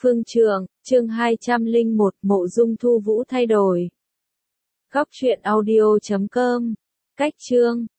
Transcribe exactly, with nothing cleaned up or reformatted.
Phương Trượng, chương hai trăm lẻ một, Mộ Dung Thu Vũ thay đổi. Góc truyện audio chấm com. Cách chương